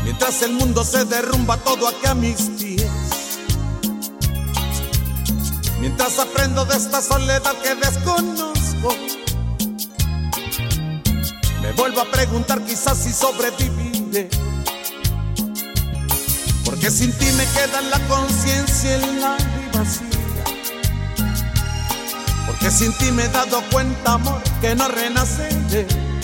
mientras el mundo se derrumba todo aquí a mis pies. Mientras aprendo de esta soledad que desconozco, me vuelvo a preguntar quizás si sobreviviré. Porque sin ti me queda la conciencia en la vacía. Porque sin ti me he dado cuenta, amor, que no renaceré.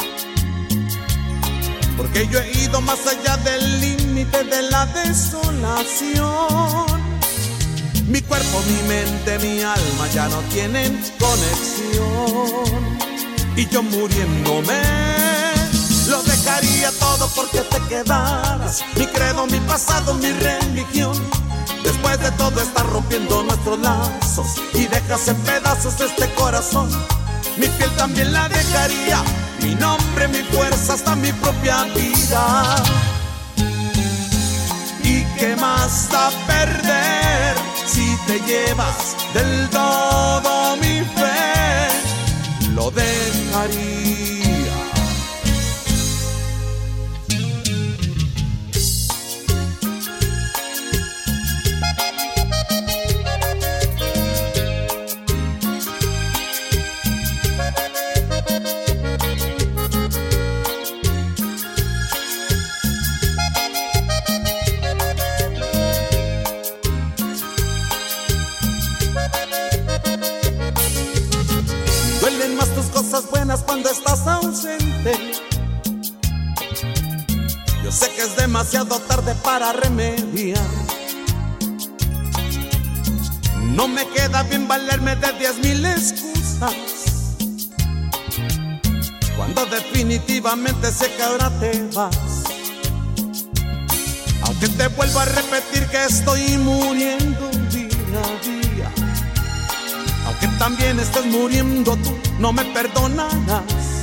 Porque yo he ido más allá del límite de la desolación. Mi cuerpo, mi mente, mi alma ya no tienen conexión. Y yo muriéndome lo dejaría todo porque te quedaras. Mi credo, mi pasado, mi religión. Después de todo estás rompiendo nuestros lazos y dejas en pedazos este corazón. Mi piel también la dejaría, mi nombre, mi fuerza, hasta mi propia vida. ¿Y qué más da perder si te llevas del todo mi fe? Lo dejaría. Duelen más tus cosas buenas cuando estás ausente. Yo sé que es demasiado tarde para remediar. No me queda bien valerme de 10,000 excusas, cuando definitivamente sé que ahora te vas. Aunque te vuelvo a repetir que estoy muriendo día a día, aunque también estés muriendo tú, no me perdonarás.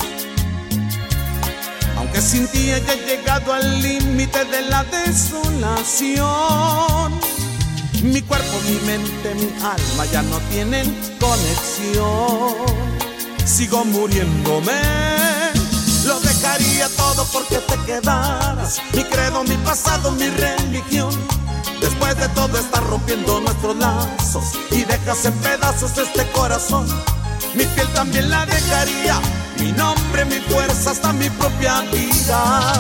Aunque sin ti haya llegado al límite de la desolación, mi cuerpo, mi mente, mi alma ya no tienen conexión. Sigo muriéndome, lo dejaría todo porque te quedaras. Mi credo, mi pasado, mi religión. Después de todo estás rompiendo nuestros lazos y dejas en pedazos este corazón. Mi piel también la dejaría, mi nombre, mi fuerza, hasta mi propia vida.